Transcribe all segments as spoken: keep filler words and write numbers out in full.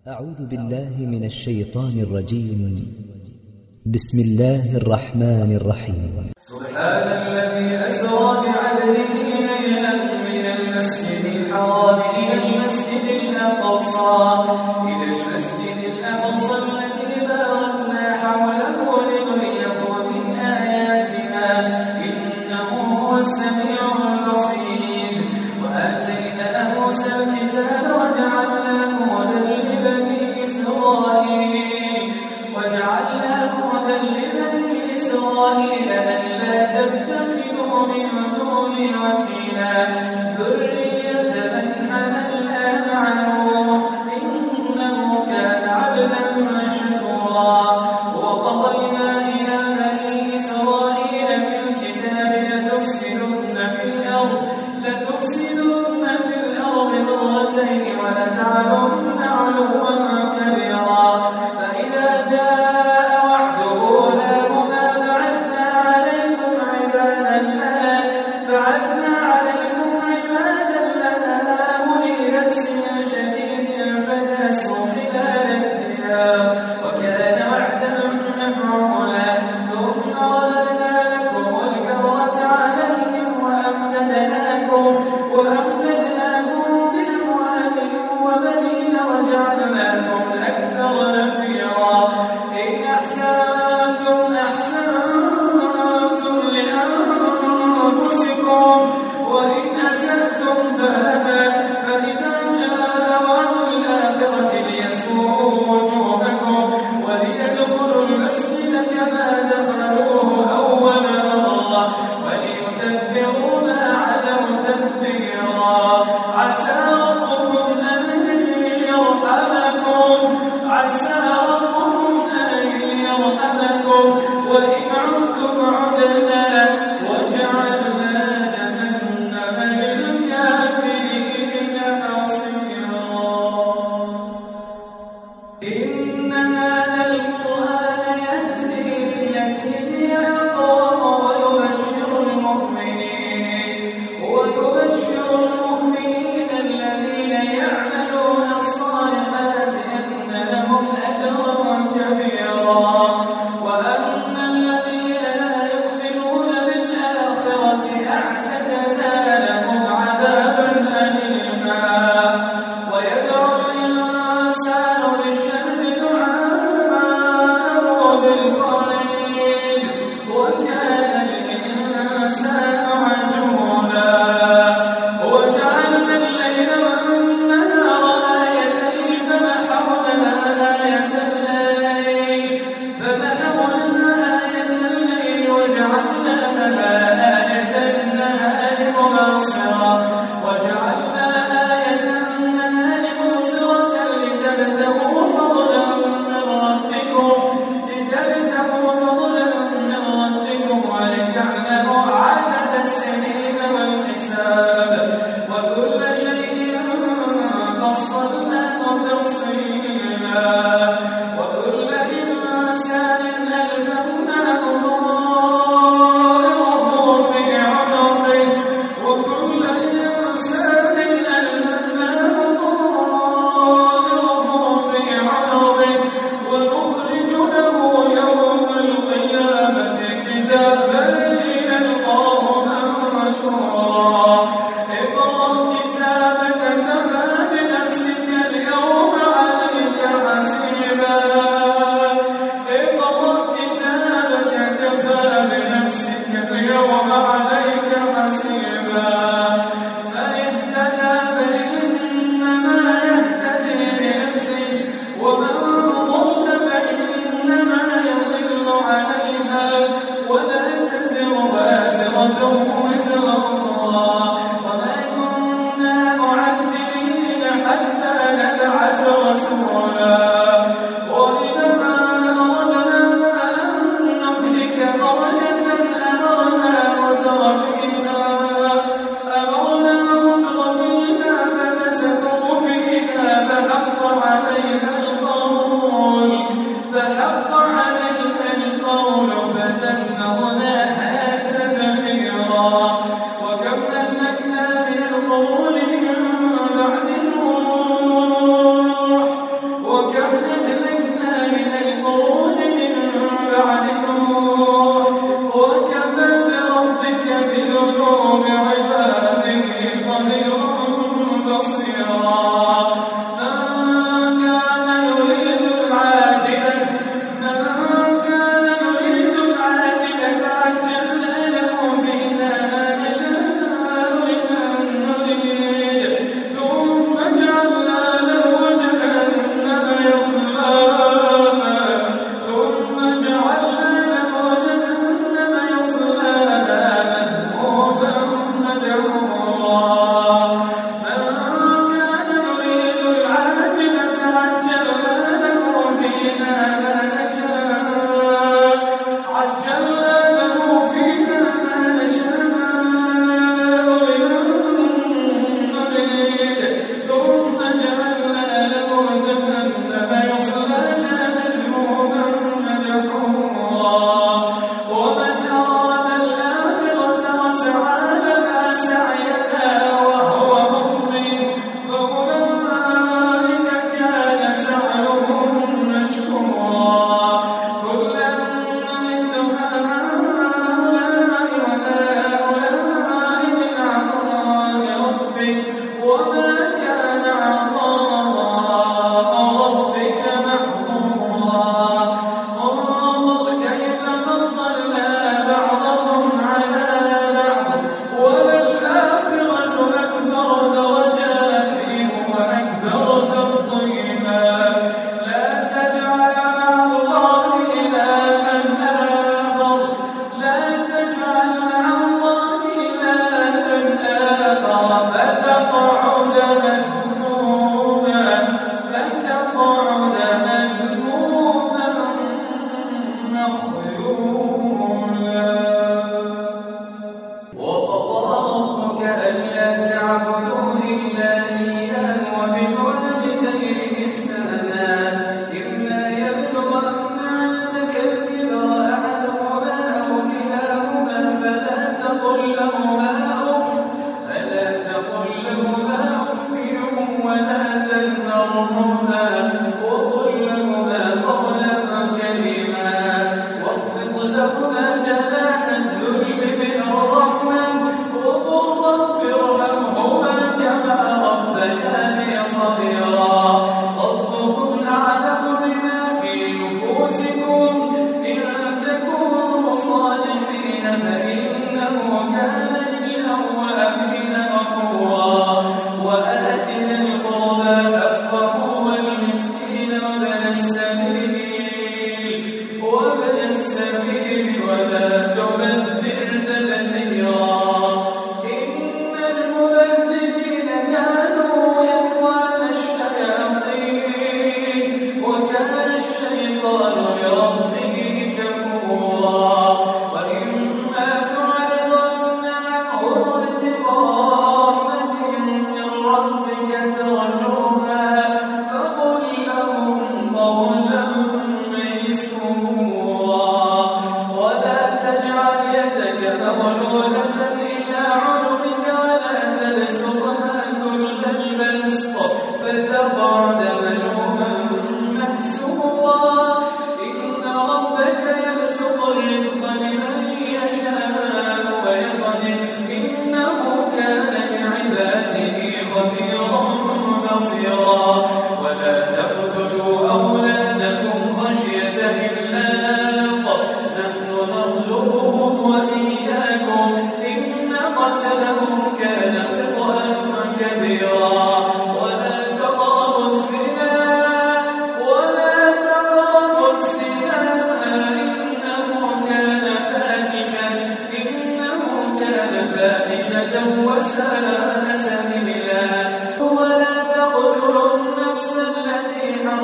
أعوذ بالله من الشيطان الرجيم. بسم الله الرحمن الرحيم. سبحان الذي أسرى بعبده ليلا من المسجد الحرام إلى المسجد الأقصى إلى المسجد الأقصى الذي باركنا حوله لنريه من آياتنا إنه هو السميع البصير. وآتينا موسى الكتاب وجعلناه هدى لبني إسرائيل وجعلناه هدى لبني إسرائيل ألا تتخذوا من دوني وكيلا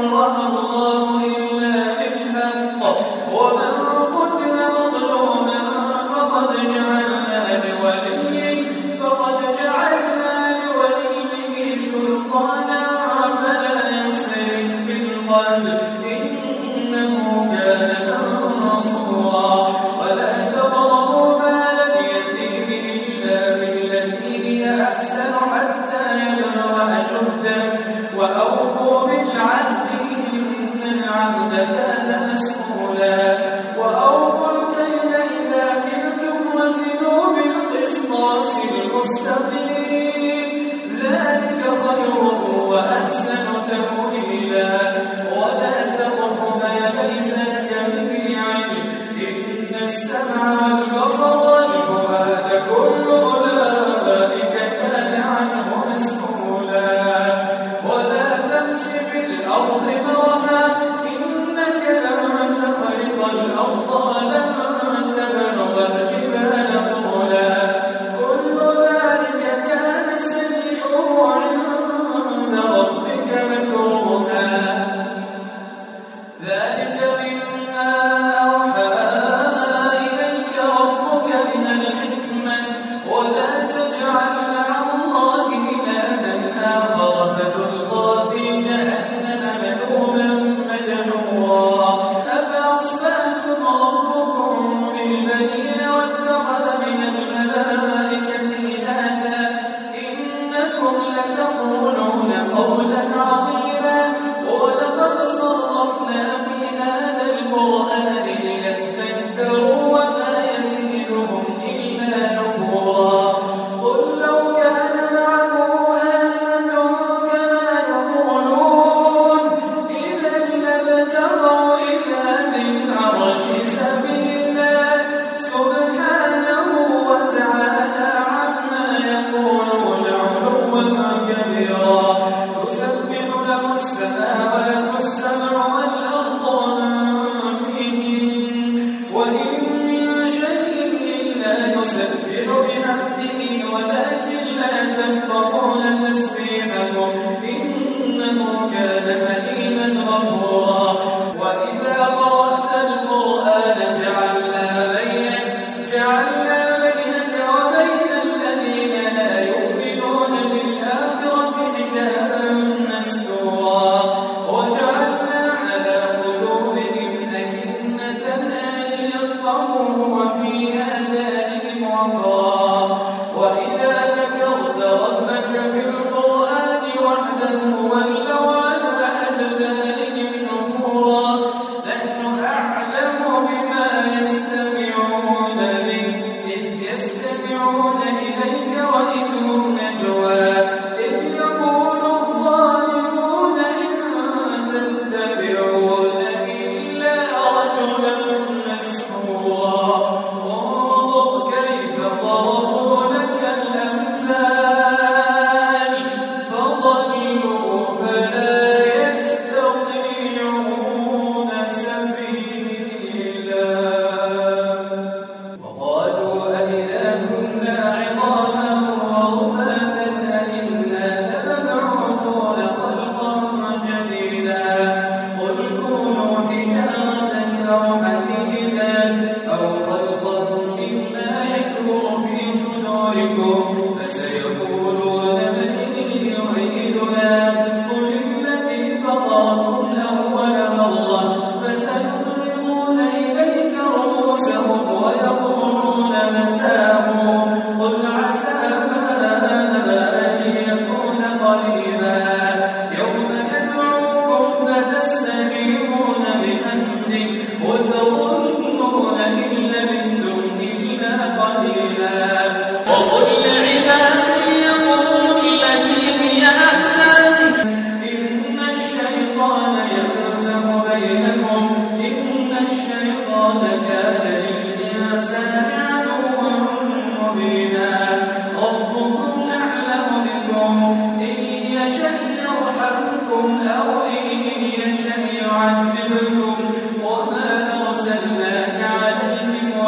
يبرأ الله إلا بالحق ومن قتل مظلوما فقد جعلنا لوليه فقد جعلنا لوليه سلطانا فلا يسرف في القتل إنه كان منصورا ولا تقربوا مال اليتيم إلا بالتي هي أحسن حتى يبلغ أشده وأوفوا بالعهد إن العهد كان مسؤولا وأوفوا الكيل إذا كلتم وزنوا بالقسطاس المستقيم ذلك خير وأحسن تأويلا ولا تقف ما ليس لك به علم إن السمع والبصر والفؤاد كل أولئك كان عنه مسؤولا ولا تمش في الأرض مرحا إنك لن تخرق الأرض ولن تبلغ الجبال طولا كل ذلك كان سيئه عند ربك مكروها ذلك مما أوحى إليك ربك من الحكمة ولا تجعل مع الله إلها آخر فتلقى في جهنم ملوما مدحورا أفأصفاكم ربكم بالبنين واتخذ من الملائكة إناثا إنكم لتقولون قولا عظيما ولقد صرفنا في هذا القرآن ليذكروا وما يزيدهم إلا نفورا قل لو كان معه آلهة كما يقولون إذا لابتغوا إلى ذي العرش سبيلا سبحانه وتعالى عما يقولون علوا كبيرا تسبح له السماوات السبع والأرض ومن فيهن وإن من شيء إلا يسبح بحمده ولكن لا تفقهون تسبيحهم إنه كان حليما غفورا وإذا قرأت القرآن جعلنا بينك جعلنا بينك وبين الذين لا يؤمنون بالآخرة حجابا مستورا وجعلنا على قلوبهم أكنة أن يفقهوه وفي آذانهم وقرا وإذا ذكرت ربك في القرآن وحده ولوا على أدبارهم نفورا نحن أعلم بما يستمعون به إذ يستمعون إليك وإذ هم نجوى إذ يقول الظالمون إن تتبعون إلا رجلا مسحورا انظر كيف ضربوا لك الأمثال فضلوا فلا يستطيعون سبيلا وقالوا أئذا كنا عظاما ورفاتا أئنا لمبعوثون خلقا جديدا قل كونوا حجارة أو حديدا أو خلقا مما يكبر في صدوركم فسيقولون من يعيدنا قل الذي فطركم أول مرة فسينغضون إليك رؤوسهم ويقولون متاه قل عسى أن يكون قريبا يوم يدعوكم فتستجيبون بحمده وتظنون إن لبثتم إلا قليلا وقل لعبادي يقولوا التي هي أحسن إن الشيطان ينزغ بينهم إن الشيطان كان للإنسان عدوا مبينا ربكم أعلم بكم إن يشأ يرحمكم أو إن يشأ يعذبكم وما أرسلناك عليهم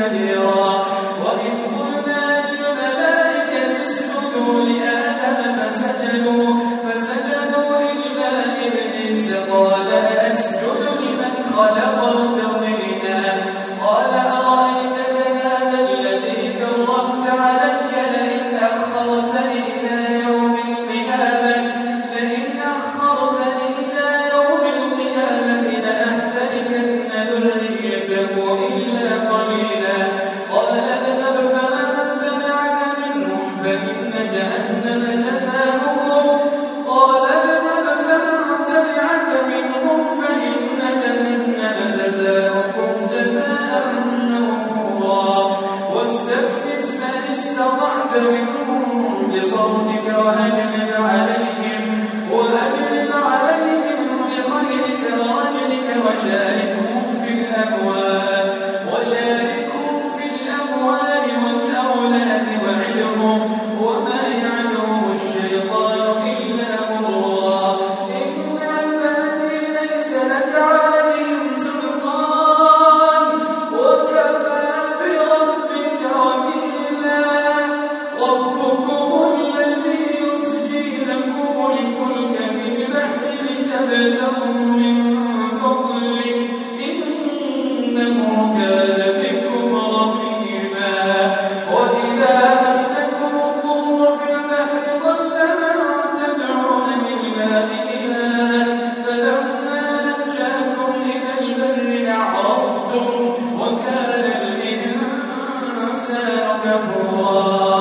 كبيرا وإذ قلنا للملائكة اسجدوا لآدم فسجدوا فسجدوا إلا إبليس قال أسجد لمن خلقت طينا قال أرأيتك هذا الذي كرمت علي لئن أخرتني إلى يوم القيامة لئن أخرتني إلى يوم القيامة لأحتركن ذريته إلا قليلا قال اذهب فمن تبعك منهم فإن جهنم جزاؤكم قال اذهب فمن تبعك منهم فإن جهنم جزاؤكم جزاء موفورا واستفزز من استطعت منهم بصوتك وأجلب عليهم وأجلب عليهم بخيلك ورجلك وشاركهم في الأموال وشاركهم في الأموال والأولاد وعدهم وما يعدهم الشيطان إلا غرورا إن عبادي ليس لك عليهم سلطان وكفى بربك وكيلا ربكم الذي يسجي لكم الفلك في البحر لتبتغوا من فضله إنه كان بكم رحيما وإذا مسكم الضر في البحر ضل من تدعون إلا إياه فلما نجاكم إلى البر أعرضتم وكان الإنسان كفورا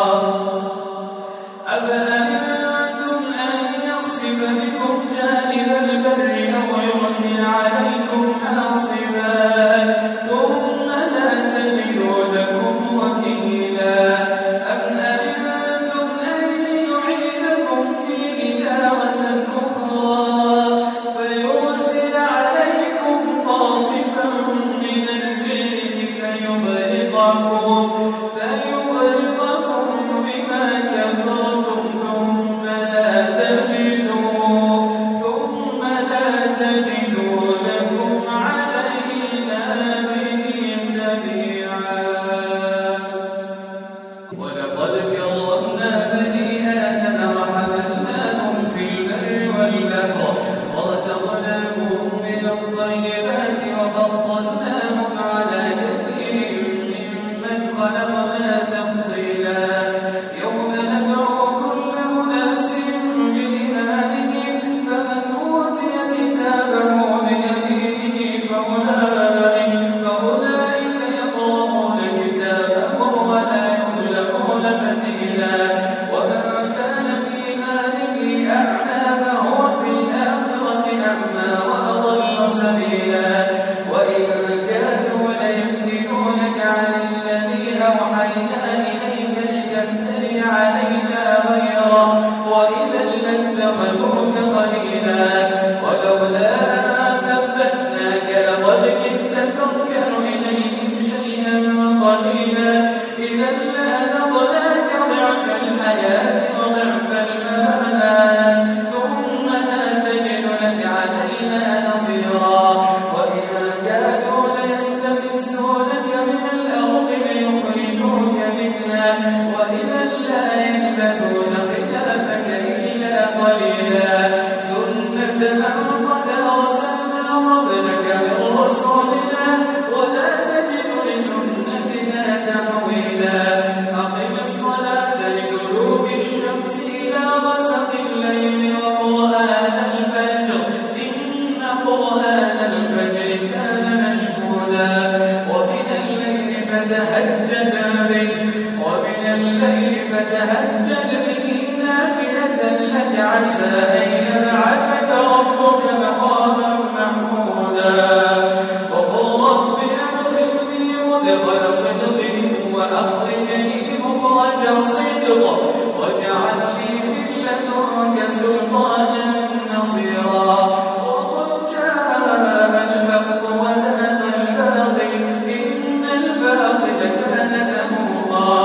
أفأمنتم أن يخسف بكم جانب البر أو يرسل عليكم حاصبا ثم لا تجدوا لكم وكيلا أم أمنتم أن يعيدكم فيه تارة أخرى فيرسل عليكم قاصفا من الريح فيغرقكم فيغرقكم بما كفرتم ثم لا تجدوا ثم لا تجدوا لكم علينا به تبيعا ولقد كرمنا بني آدم وحملناهم في البر والبحر ورزقناهم من الطيبات وفضلناهم على كثير ممن خلقنا تفضيلا يوم ندعو كل أناس بإمامهم فمن أوتي كتابه بيمينه فأولئك فأولئك يقرؤون كتابهم ولا يظلمون فتيلا ومن كان في هذه أعمى فهو في الآخرة أعمى وأضل سبيلا وإن كانوا ليفتنونك عن الذي أوحينا إليك لتفتري علينا غيره وإذا لاتخذوك خليلا ولولا أن ثبتناك لقد كدت تركن إليهم شيئا قليلا إذا لأذقناك ضعف الحياة وضعف الممات ثم لا تجد لك علينا نصيرا وإن كادوا ليستفزونك من الأرض ليخرجوك منها وإذا لا يلبثون خلافك إلا قليلا سنة من قد أرسلنا قبلك من رسولنا ولا تجد لسنتنا تحويلا أقم الصلاة لدلوك الشمس إلى غسق الليل وقرآن الفجر إن قرآن الفجر كان مشهودا ومن الليل فتهجد به ومن الليل فتهجد به نافلة لك عسى أن يبعثك ربك مقاما محمودا وقل رب أدخلني مدخل صدق وأخرجني مخرج صدق واجعل لي من لدنك سلطانا نصيرا وقل جاء الحق وزهق الباطل إن الباطل كان زهوقا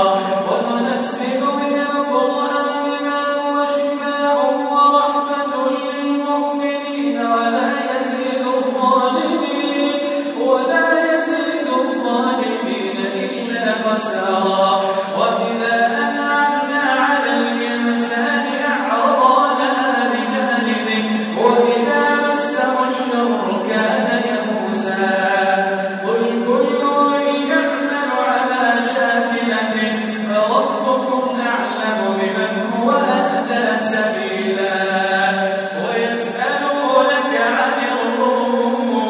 وننزل من القرآن ما هو شفاء ورحمة للمؤمنين ولا يزيد الظالمين ولا يزيد الظالمين إلا خسارا وإذا أنعمنا على الإنسان أعرض ونأى بجانبه وإذا مسه الشر كان يئوسا قل كل يعمل على شاكلته فربكم أعلم بمن هو أهدى سبيلا ويسألونك عن الروح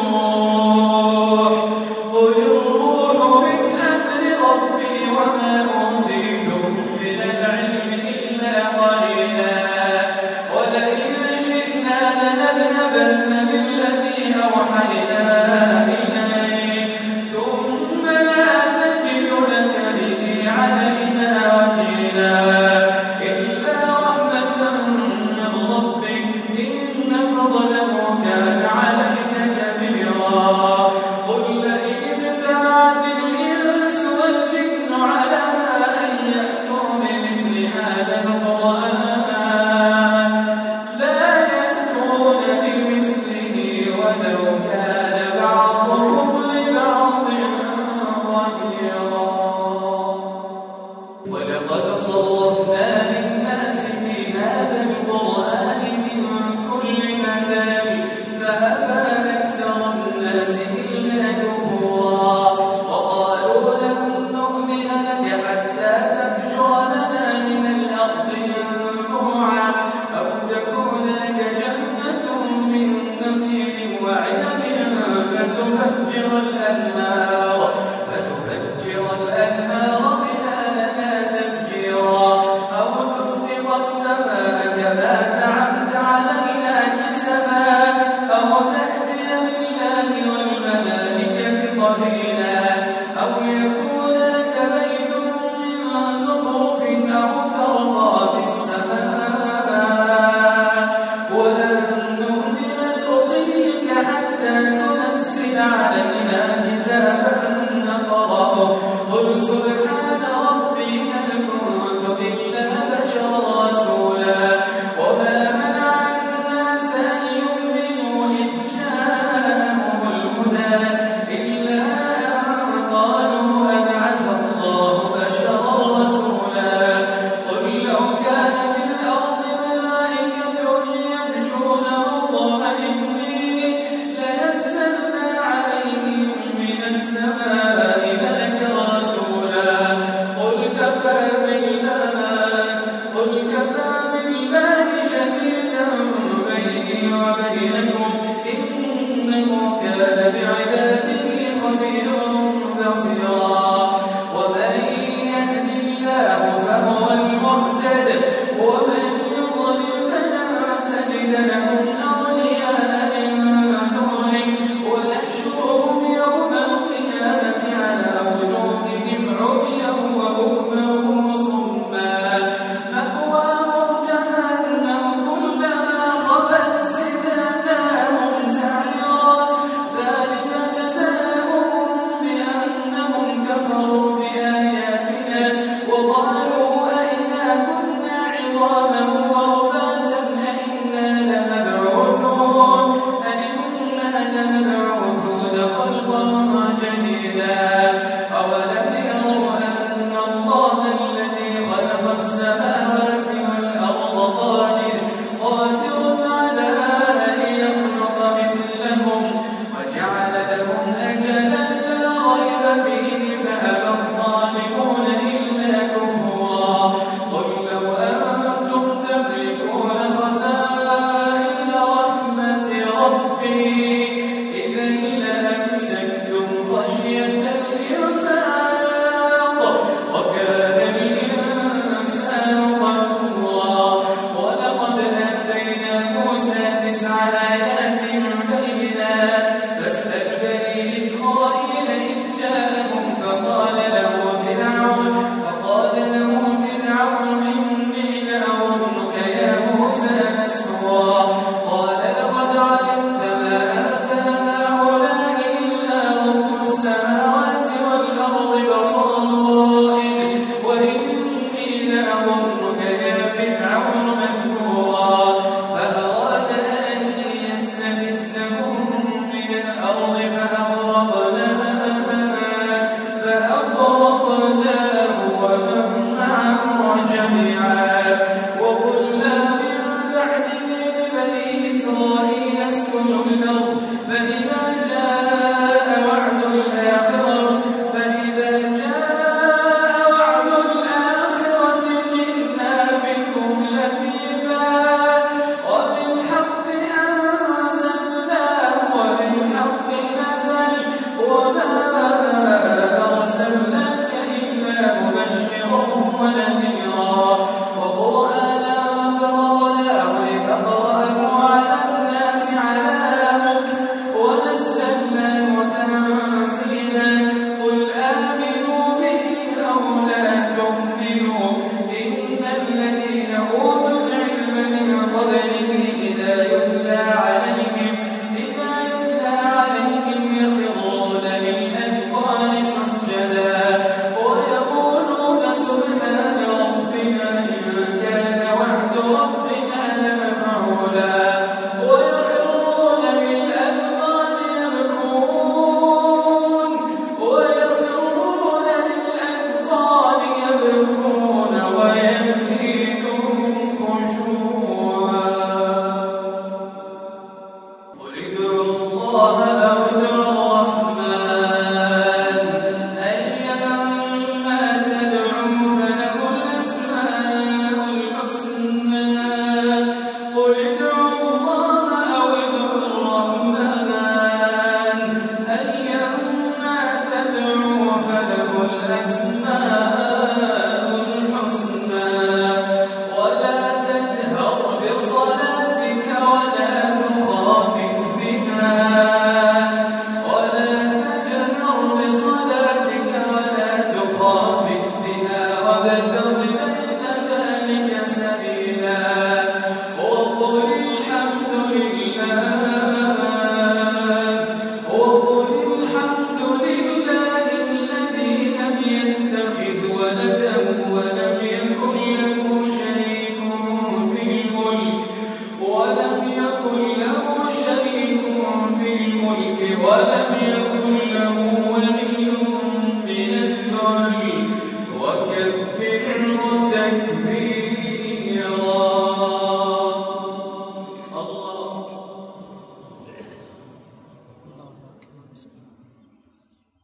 قل الروح من أمر ربي وما أوتيتم من العلم إلا قليلا ولئن شئنا لنذهبن بالذي أوحينا إليك ثم لا تجد لك به علينا وكيلا إلا رحمة من ربك إن فضله كان عليك كبيرا قل لئن اجتمعت الإنس والجن على أن يأتوا بمثل هذا القرآن لا يأتون بمثله ولو كان بعضهم لبعض ظهيرا ولقد صرفنا للناس في هذا القرآن من كل مثال فأبى أكثر الناس إلا كفورا وقالوا لن نؤمن لك حتى تفجر لنا من الأرض ينبوعا أو تكون لك جنة من نخيل وعنب فتفجر الأنهار فتفجر الأنهار خلالها تفجيرا أو تسقط السماء كما زعمت علينا كسفا أو تأتي بالله والملائكة قبيلا أو يكون لك بيت من ونذيرا